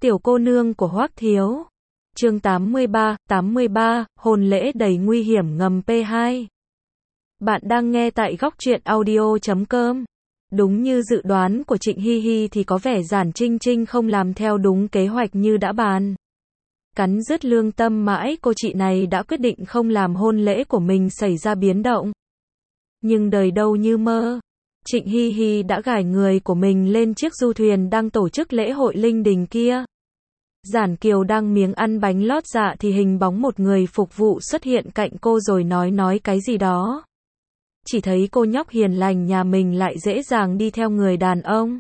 Tiểu cô nương của Hoắc Thiếu. Chương 83, hôn lễ đầy nguy hiểm ngầm P2. Bạn đang nghe tại góc truyện audio.com. Đúng như dự đoán của Trịnh Hy Hy thì có vẻ Giản Trinh Trinh không làm theo đúng kế hoạch như đã bàn. Cắn rứt lương tâm mãi cô chị này đã quyết định không làm hôn lễ của mình xảy ra biến động. Nhưng đời đâu như mơ. Trịnh Hy Hy đã gài người của mình lên chiếc du thuyền đang tổ chức lễ hội linh đình kia. Giản Kiều đang miếng ăn bánh lót dạ thì hình bóng một người phục vụ xuất hiện cạnh cô rồi nói cái gì đó. Chỉ thấy cô nhóc hiền lành nhà mình lại dễ dàng đi theo người đàn ông.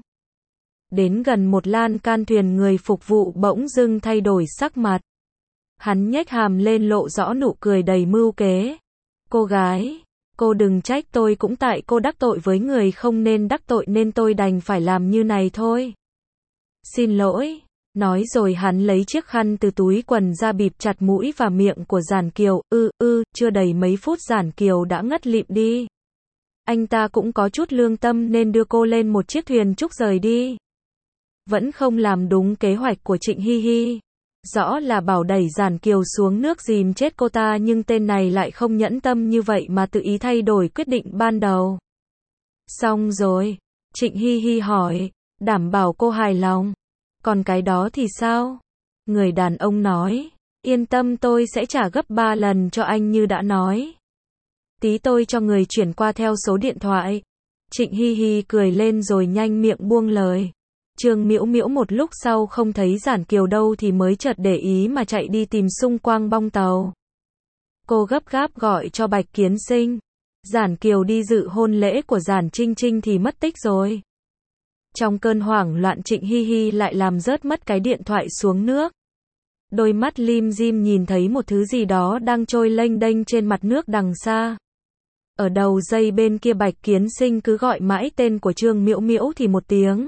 Đến gần một lan can thuyền người phục vụ bỗng dưng thay đổi sắc mặt. Hắn nhếch hàm lên lộ rõ nụ cười đầy mưu kế. Cô gái, cô đừng trách tôi, cũng tại cô đắc tội với người không nên đắc tội nên tôi đành phải làm như này thôi. Xin lỗi. Nói rồi hắn lấy chiếc khăn từ túi quần ra bịt chặt mũi và miệng của Giản Kiều. Chưa đầy mấy phút Giản Kiều đã ngất lịm đi. Anh ta cũng có chút lương tâm nên đưa cô lên một chiếc thuyền trúc rời đi. Vẫn không làm đúng kế hoạch của Trịnh Hy Hy. Rõ là bảo đẩy Giản Kiều xuống nước dìm chết cô ta nhưng tên này lại không nhẫn tâm như vậy mà tự ý thay đổi quyết định ban đầu. Xong rồi, Trịnh Hy Hy hỏi, đảm bảo cô hài lòng. Còn cái đó thì sao? Người đàn ông nói, yên tâm tôi sẽ trả gấp 3 lần cho anh như đã nói. Tí tôi cho người chuyển qua theo số điện thoại. Trịnh Hy Hy cười lên rồi nhanh miệng buông lời. Trương Miễu Miễu một lúc sau không thấy Giản Kiều đâu thì mới chợt để ý mà chạy đi tìm xung quanh bong tàu. Cô gấp gáp gọi cho Bạch Kiến Sinh. Giản Kiều đi dự hôn lễ của Giản Trinh Trinh thì mất tích rồi. Trong cơn hoảng loạn Trịnh Hy Hy lại làm rớt mất cái điện thoại xuống nước. Đôi mắt lim dim nhìn thấy một thứ gì đó đang trôi lênh đênh trên mặt nước đằng xa. Ở đầu dây bên kia Bạch Kiến Sinh cứ gọi mãi tên của Trương Miễu Miễu thì một tiếng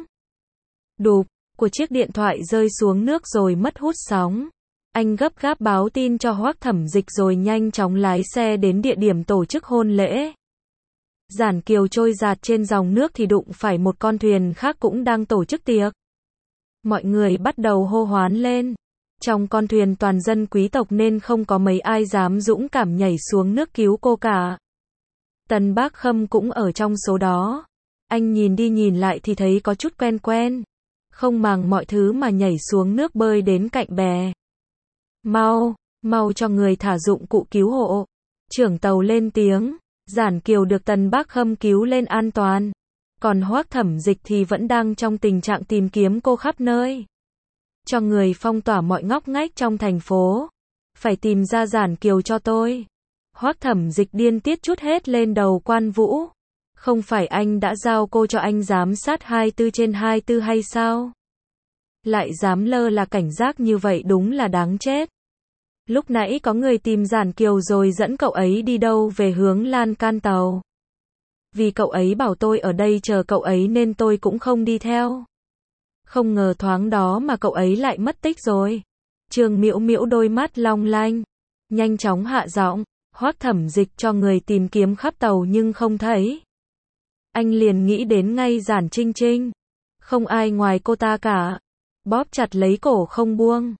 đụp của chiếc điện thoại rơi xuống nước rồi mất hút sóng. Anh gấp gáp báo tin cho Hoắc Thẩm Dịch rồi nhanh chóng lái xe đến địa điểm tổ chức hôn lễ. Giản Kiều trôi dạt trên dòng nước thì đụng phải một con thuyền khác cũng đang tổ chức tiệc. Mọi người bắt đầu hô hoán lên. Trong con thuyền toàn dân quý tộc nên không có mấy ai dám dũng cảm nhảy xuống nước cứu cô cả. Tần Bác Khâm cũng ở trong số đó. Anh nhìn đi nhìn lại thì thấy có chút quen quen. Không màng mọi thứ mà nhảy xuống nước bơi đến cạnh bè. Mau cho người thả dụng cụ cứu hộ. Trưởng tàu lên tiếng. Giản Kiều được Tần Bác Khâm cứu lên an toàn. Còn Hoắc Thẩm Dịch thì vẫn đang trong tình trạng tìm kiếm cô khắp nơi. Cho người phong tỏa mọi ngóc ngách trong thành phố. Phải tìm ra Giản Kiều cho tôi. Hoắc Thẩm Dịch điên tiết trút hết lên đầu Quan Vũ. Không phải anh đã giao cô cho anh giám sát 24/24 hay sao? Lại dám lơ là cảnh giác như vậy đúng là đáng chết. Lúc nãy có người tìm Giản Kiều rồi dẫn cậu ấy đi đâu về hướng lan can tàu. Vì cậu ấy bảo tôi ở đây chờ cậu ấy nên tôi cũng không đi theo. Không ngờ thoáng đó mà cậu ấy lại mất tích rồi. Trương Miễu Miễu đôi mắt long lanh. Nhanh chóng hạ giọng. Hoắc Thẩm Dịch cho người tìm kiếm khắp tàu nhưng không thấy. Anh liền nghĩ đến ngay Giản Trinh Trinh. Không ai ngoài cô ta cả. Bóp chặt lấy cổ không buông.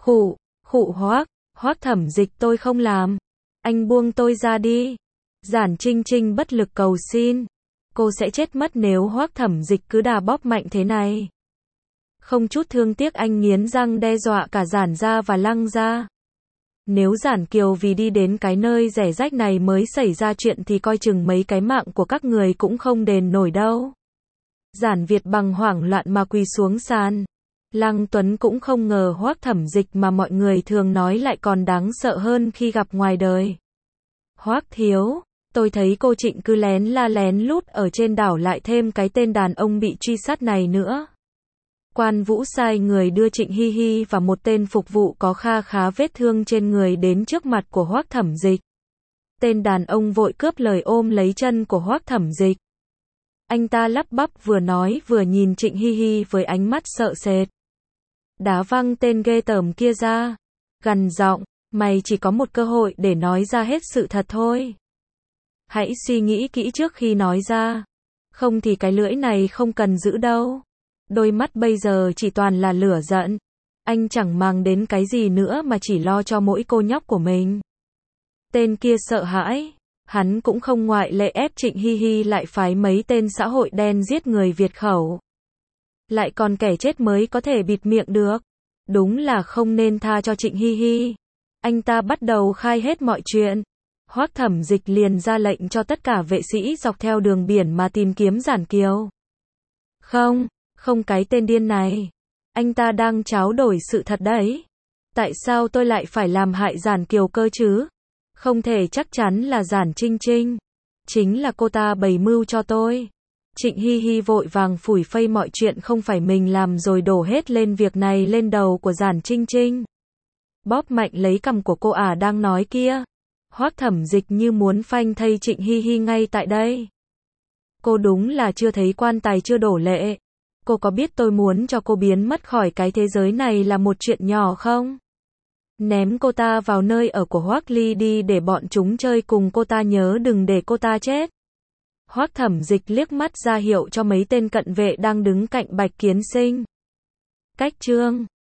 Khụ Hoắc Thẩm Dịch tôi không làm. Anh buông tôi ra đi. Giản Trinh Trinh bất lực cầu xin. Cô sẽ chết mất nếu Hoắc Thẩm Dịch cứ đà bóp mạnh thế này. Không chút thương tiếc anh nghiến răng đe dọa cả Giản gia và Lăng gia. Nếu Giản Kiều vì đi đến cái nơi rẻ rách này mới xảy ra chuyện thì coi chừng mấy cái mạng của các người cũng không đền nổi đâu. Giản Việt bằng hoảng loạn mà quỳ xuống sàn. Lăng Tuấn cũng không ngờ Hoắc Thẩm Dịch mà mọi người thường nói lại còn đáng sợ hơn khi gặp ngoài đời. Hoắc thiếu, tôi thấy cô Trịnh cứ lén la lén lút ở trên đảo lại thêm cái tên đàn ông bị truy sát này nữa. Quan Vũ sai người đưa Trịnh Hy Hy và một tên phục vụ có khá vết thương trên người đến trước mặt của Hoắc Thẩm Dịch. Tên đàn ông vội cướp lời ôm lấy chân của Hoắc Thẩm Dịch. Anh ta lắp bắp vừa nói vừa nhìn Trịnh Hy Hy với ánh mắt sợ sệt. Đá văng tên ghê tởm kia ra. Gằn giọng, mày chỉ có một cơ hội để nói ra hết sự thật thôi. Hãy suy nghĩ kỹ trước khi nói ra. Không thì cái lưỡi này không cần giữ đâu. Đôi mắt bây giờ chỉ toàn là lửa giận. Anh chẳng màng đến cái gì nữa mà chỉ lo cho mỗi cô nhóc của mình. Tên kia sợ hãi. Hắn cũng không ngoại lệ ép Trịnh Hy Hy lại phái mấy tên xã hội đen giết người Việt khẩu. Lại còn kẻ chết mới có thể bịt miệng được. Đúng là không nên tha cho Trịnh Hy Hy. Anh ta bắt đầu khai hết mọi chuyện. Hoắc Thẩm Dịch liền ra lệnh cho tất cả vệ sĩ dọc theo đường biển mà tìm kiếm Giản Kiều. Không cái tên điên này. Anh ta đang tráo đổi sự thật đấy. Tại sao tôi lại phải làm hại Giản Kiều cơ chứ? Không thể, chắc chắn là Giản Trinh Trinh. Chính là cô ta bày mưu cho tôi. Trịnh Hy Hy vội vàng phủi phây mọi chuyện không phải mình làm rồi đổ hết lên việc này lên đầu của Giản Trinh Trinh. Bóp mạnh lấy cằm của cô đang nói kia. Hoắc Thẩm Dịch như muốn phanh thây Trịnh Hy Hy ngay tại đây. Cô đúng là chưa thấy quan tài chưa đổ lệ. Cô có biết tôi muốn cho cô biến mất khỏi cái thế giới này là một chuyện nhỏ không? Ném cô ta vào nơi ở của Hoắc Ly đi để bọn chúng chơi cùng cô ta, nhớ đừng để cô ta chết. Hoắc Thẩm Dịch liếc mắt ra hiệu cho mấy tên cận vệ đang đứng cạnh Bạch Kiến Sinh. Cách chương